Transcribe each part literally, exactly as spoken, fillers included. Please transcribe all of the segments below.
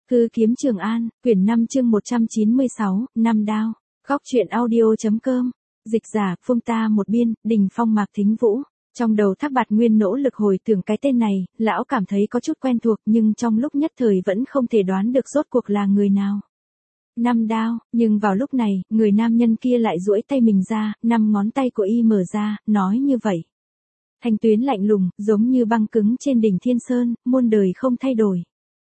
Hư kiếm Trường An, quyển năm chương một trăm chín mươi sáu, năm đao. Góc truyện audio.com. Dịch giả, Phương ta một biên, Đình Phong Mạc Thính Vũ. Trong đầu Thác Bạt Nguyên nỗ lực hồi tưởng cái tên này, lão cảm thấy có chút quen thuộc nhưng trong lúc nhất thời vẫn không thể đoán được rốt cuộc là người nào. Năm đao, nhưng vào lúc này, người nam nhân kia lại duỗi tay mình ra, năm ngón tay của y mở ra, nói như vậy. Thanh tuyến lạnh lùng, giống như băng cứng trên đỉnh Thiên Sơn, muôn đời không thay đổi.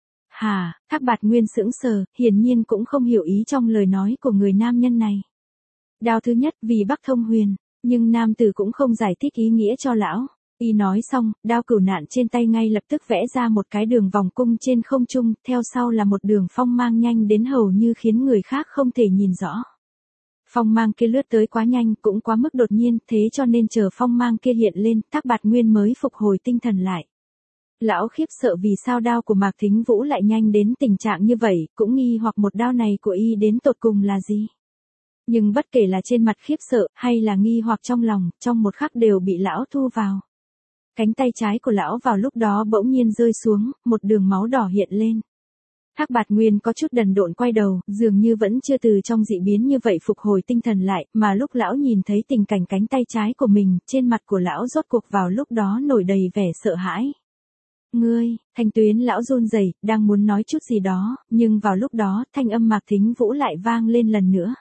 Hà, Thác Bạt Nguyên sững sờ, hiển nhiên cũng không hiểu ý trong lời nói của người nam nhân này. Đao thứ nhất vì Bắc Thông Huyền, nhưng nam tử cũng không giải thích ý nghĩa cho lão. Y nói xong, đao cửu nạn trên tay ngay lập tức vẽ ra một cái đường vòng cung trên không trung, theo sau là một đường phong mang nhanh đến hầu như khiến người khác không thể nhìn rõ. Phong mang kia lướt tới quá nhanh, cũng quá mức đột nhiên, thế cho nên chờ phong mang kia hiện lên, Thác Bạt Nguyên mới phục hồi tinh thần lại. Lão khiếp sợ vì sao đao của Mạc Thính Vũ lại nhanh đến tình trạng như vậy, cũng nghi hoặc một đao này của y đến tột cùng là gì. Nhưng bất kể là trên mặt khiếp sợ, hay là nghi hoặc trong lòng, trong một khắc đều bị lão thu vào. Cánh tay trái của lão vào lúc đó bỗng nhiên rơi xuống, một đường máu đỏ hiện lên. Thác Bạt Nguyên có chút đần độn quay đầu, dường như vẫn chưa từ trong dị biến như vậy phục hồi tinh thần lại, mà lúc lão nhìn thấy tình cảnh cánh tay trái của mình, trên mặt của lão rốt cuộc vào lúc đó nổi đầy vẻ sợ hãi. Ngươi, thanh tuyến lão run rẩy, đang muốn nói chút gì đó, nhưng vào lúc đó, thanh âm Mạc Thính Vũ lại vang lên lần nữa.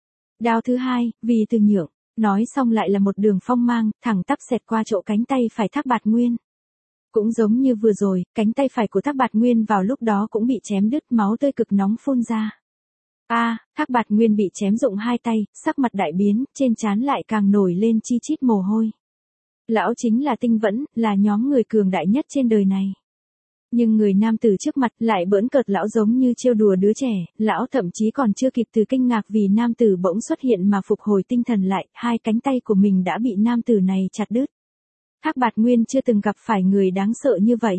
Đao thứ hai, vì từ nhượng, nói xong lại là một đường phong mang, thẳng tắp xẹt qua chỗ cánh tay phải Thác Bạt Nguyên. Cũng giống như vừa rồi, cánh tay phải của Thác Bạt Nguyên vào lúc đó cũng bị chém đứt, máu tươi cực nóng phun ra. A, à, Thác Bạt Nguyên bị chém rụng hai tay, sắc mặt đại biến, trên trán lại càng nổi lên chi chít mồ hôi. Lão chính là Tinh Vẫn, là nhóm người cường đại nhất trên đời này. Nhưng người nam tử trước mặt lại bỡn cợt lão giống như trêu đùa đứa trẻ, lão thậm chí còn chưa kịp từ kinh ngạc vì nam tử bỗng xuất hiện mà phục hồi tinh thần lại, hai cánh tay của mình đã bị nam tử này chặt đứt. Thác Bạt Nguyên chưa từng gặp phải người đáng sợ như vậy.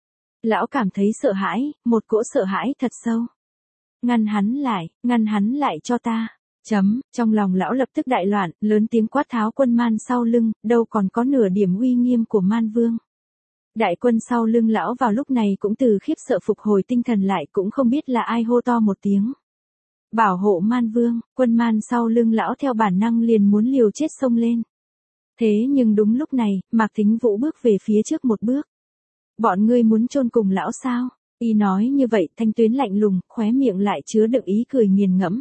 Lão cảm thấy sợ hãi, một cỗ sợ hãi thật sâu. Ngăn hắn lại, ngăn hắn lại cho ta. Chấm, trong lòng lão lập tức đại loạn, lớn tiếng quát tháo quân man sau lưng, đâu còn có nửa điểm uy nghiêm của Man Vương. Đại quân sau lưng lão vào lúc này cũng từ khiếp sợ phục hồi tinh thần lại, cũng không biết là ai hô to một tiếng. Bảo hộ Man Vương, quân man sau lưng lão theo bản năng liền muốn liều chết xông lên. Thế nhưng đúng lúc này, Mạc Thính Vũ bước về phía trước một bước. Bọn ngươi muốn chôn cùng lão sao? Y nói như vậy, thanh tuyến lạnh lùng, khóe miệng lại chứa đựng ý cười nghiền ngẫm.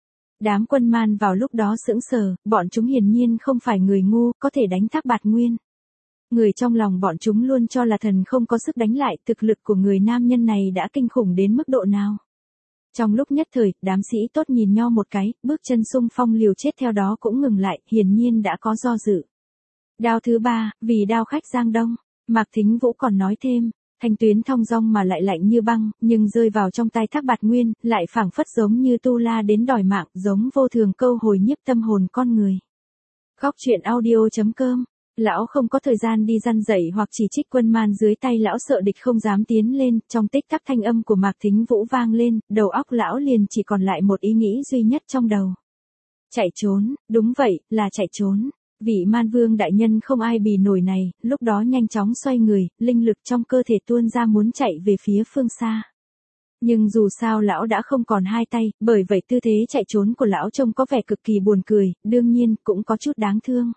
Đám quân man vào lúc đó sững sờ, bọn chúng hiển nhiên không phải người ngu, có thể đánh Thác Bạt Nguyên. Người trong lòng bọn chúng luôn cho là thần không có sức đánh lại, thực lực của người nam nhân này đã kinh khủng đến mức độ nào. Trong lúc nhất thời, đám sĩ tốt nhìn nhau một cái, bước chân xung phong liều chết theo đó cũng ngừng lại, hiển nhiên đã có do dự. Đao thứ ba, vì đao khách Giang Đông, Mạc Thính Vũ còn nói thêm, thanh tuyến thong dong mà lại lạnh như băng, nhưng rơi vào trong tay Thác Bạt Nguyên, lại phảng phất giống như tu la đến đòi mạng, giống vô thường câu hồi nhiếp tâm hồn con người. Góc truyện audio.com. Lão không có thời gian đi răn dạy hoặc chỉ trích quân man dưới tay lão, sợ địch không dám tiến lên, trong tích tắc thanh âm của Mạc Thính Vũ vang lên, đầu óc lão liền chỉ còn lại một ý nghĩ duy nhất trong đầu. Chạy trốn, đúng vậy, là chạy trốn. Vị Man Vương đại nhân không ai bì nổi này, lúc đó nhanh chóng xoay người, linh lực trong cơ thể tuôn ra muốn chạy về phía phương xa. Nhưng dù sao lão đã không còn hai tay, bởi vậy tư thế chạy trốn của lão trông có vẻ cực kỳ buồn cười, đương nhiên cũng có chút đáng thương.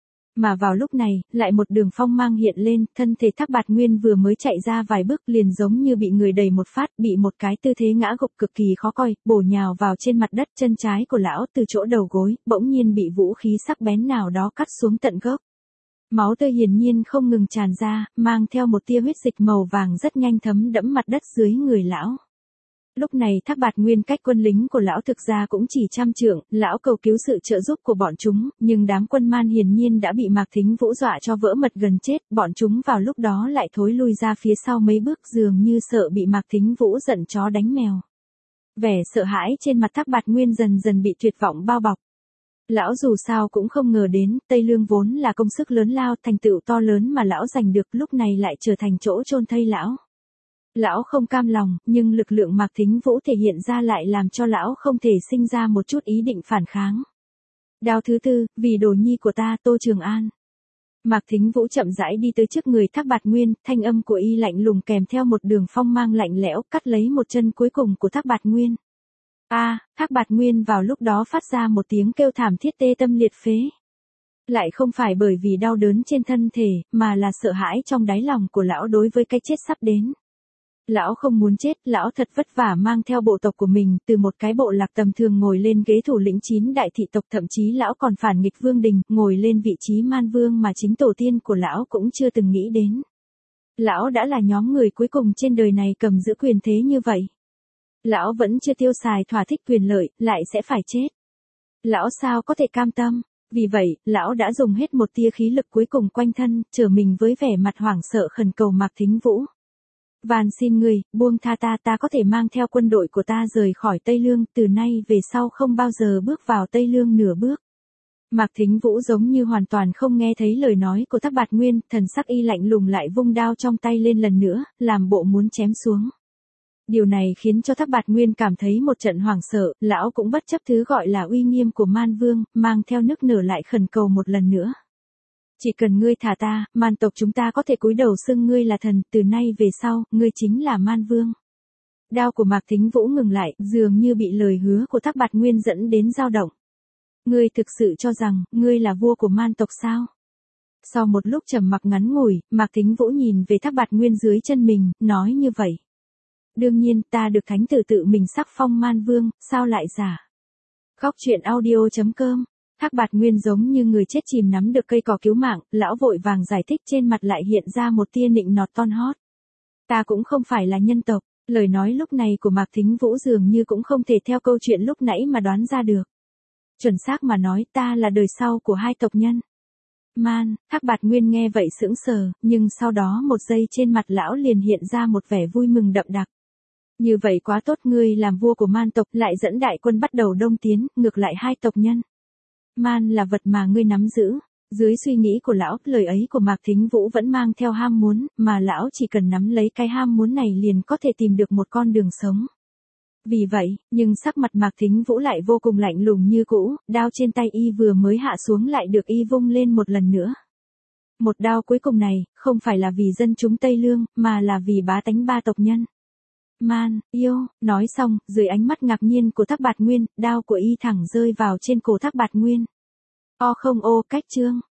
Mà vào lúc này, lại một đường phong mang hiện lên, thân thể Thác Bạt Nguyên vừa mới chạy ra vài bước liền giống như bị người đẩy một phát, bị một cái tư thế ngã gục cực kỳ khó coi, bổ nhào vào trên mặt đất, chân trái của lão từ chỗ đầu gối, bỗng nhiên bị vũ khí sắc bén nào đó cắt xuống tận gốc. Máu tươi hiển nhiên không ngừng tràn ra, mang theo một tia huyết dịch màu vàng rất nhanh thấm đẫm mặt đất dưới người lão. Lúc này Thác Bạt Nguyên cách quân lính của lão thực ra cũng chỉ trăm trượng, lão cầu cứu sự trợ giúp của bọn chúng, nhưng đám quân man hiển nhiên đã bị Mạc Thính Vũ dọa cho vỡ mật gần chết, bọn chúng vào lúc đó lại thối lui ra phía sau mấy bước, dường như sợ bị Mạc Thính Vũ giận chó đánh mèo. Vẻ sợ hãi trên mặt Thác Bạt Nguyên dần dần bị tuyệt vọng bao bọc. Lão dù sao cũng không ngờ đến, Tây Lương vốn là công sức lớn lao, thành tựu to lớn mà lão giành được, lúc này lại trở thành chỗ chôn thây lão. Lão không cam lòng, nhưng lực lượng Mạc Thính Vũ thể hiện ra lại làm cho lão không thể sinh ra một chút ý định phản kháng. Đao thứ tư, vì đồ nhi của ta Tô Trường An. Mạc Thính Vũ chậm rãi đi tới trước người Thác Bạt Nguyên, thanh âm của y lạnh lùng kèm theo một đường phong mang lạnh lẽo cắt lấy một chân cuối cùng của Thác Bạt Nguyên. A, Thác Bạt Nguyên vào lúc đó phát ra một tiếng kêu thảm thiết tê tâm liệt phế. Lại không phải bởi vì đau đớn trên thân thể, mà là sợ hãi trong đáy lòng của lão đối với cái chết sắp đến. Lão không muốn chết, lão thật vất vả mang theo bộ tộc của mình, từ một cái bộ lạc tầm thường ngồi lên ghế thủ lĩnh chín đại thị tộc, thậm chí lão còn phản nghịch vương đình, ngồi lên vị trí man vương mà chính tổ tiên của lão cũng chưa từng nghĩ đến. Lão đã là nhóm người cuối cùng trên đời này cầm giữ quyền thế như vậy. Lão vẫn chưa tiêu xài thỏa thích quyền lợi, lại sẽ phải chết. Lão sao có thể cam tâm? Vì vậy, lão đã dùng hết một tia khí lực cuối cùng quanh thân, trở mình với vẻ mặt hoảng sợ khẩn cầu Mạc Thính Vũ. Van xin ngươi, buông tha ta, ta có thể mang theo quân đội của ta rời khỏi Tây Lương, từ nay về sau không bao giờ bước vào Tây Lương nửa bước. Mạc Thính Vũ giống như hoàn toàn không nghe thấy lời nói của Thác Bạt Nguyên, thần sắc y lạnh lùng lại vung đao trong tay lên lần nữa, làm bộ muốn chém xuống. Điều này khiến cho Thác Bạt Nguyên cảm thấy một trận hoảng sợ, lão cũng bất chấp thứ gọi là uy nghiêm của Man Vương, mang theo nức nở lại khẩn cầu một lần nữa. Chỉ cần ngươi thả ta, man tộc chúng ta có thể cúi đầu xưng ngươi là thần, từ nay về sau, ngươi chính là Man Vương. Đao của Mạc Thính Vũ ngừng lại, dường như bị lời hứa của Thác Bạt Nguyên dẫn đến dao động. Ngươi thực sự cho rằng, ngươi là vua của man tộc sao? Sau một lúc trầm mặc ngắn ngủi, Mạc Thính Vũ nhìn về Thác Bạt Nguyên dưới chân mình, nói như vậy. Đương nhiên, ta được thánh tử tự mình sắc phong Man Vương, sao lại giả? Góc truyện audio chấm com. Thác Bạt Nguyên giống như người chết chìm nắm được cây cỏ cứu mạng, lão vội vàng giải thích, trên mặt lại hiện ra một tia nịnh nọt ton hót. Ta cũng không phải là nhân tộc, lời nói lúc này của Mạc Thính Vũ dường như cũng không thể theo câu chuyện lúc nãy mà đoán ra được. Chuẩn xác mà nói, ta là đời sau của hai tộc nhân. Man, Thác Bạt Nguyên nghe vậy sững sờ, nhưng sau đó một giây trên mặt lão liền hiện ra một vẻ vui mừng đậm đặc. Như vậy quá tốt, ngươi làm vua của man tộc, lại dẫn đại quân bắt đầu đông tiến, ngược lại hai tộc nhân. Man là vật mà ngươi nắm giữ. Dưới suy nghĩ của lão, lời ấy của Mạc Thính Vũ vẫn mang theo ham muốn, mà lão chỉ cần nắm lấy cái ham muốn này liền có thể tìm được một con đường sống. Vì vậy, nhưng sắc mặt Mạc Thính Vũ lại vô cùng lạnh lùng như cũ, đao trên tay y vừa mới hạ xuống lại được y vung lên một lần nữa. Một đao cuối cùng này, không phải là vì dân chúng Tây Lương, mà là vì bá tánh ba tộc nhân. Man, yêu, nói xong, dưới ánh mắt ngạc nhiên của Thác Bạt Nguyên, đao của y thẳng rơi vào trên cổ Thác Bạt Nguyên. O không ô, cách chương.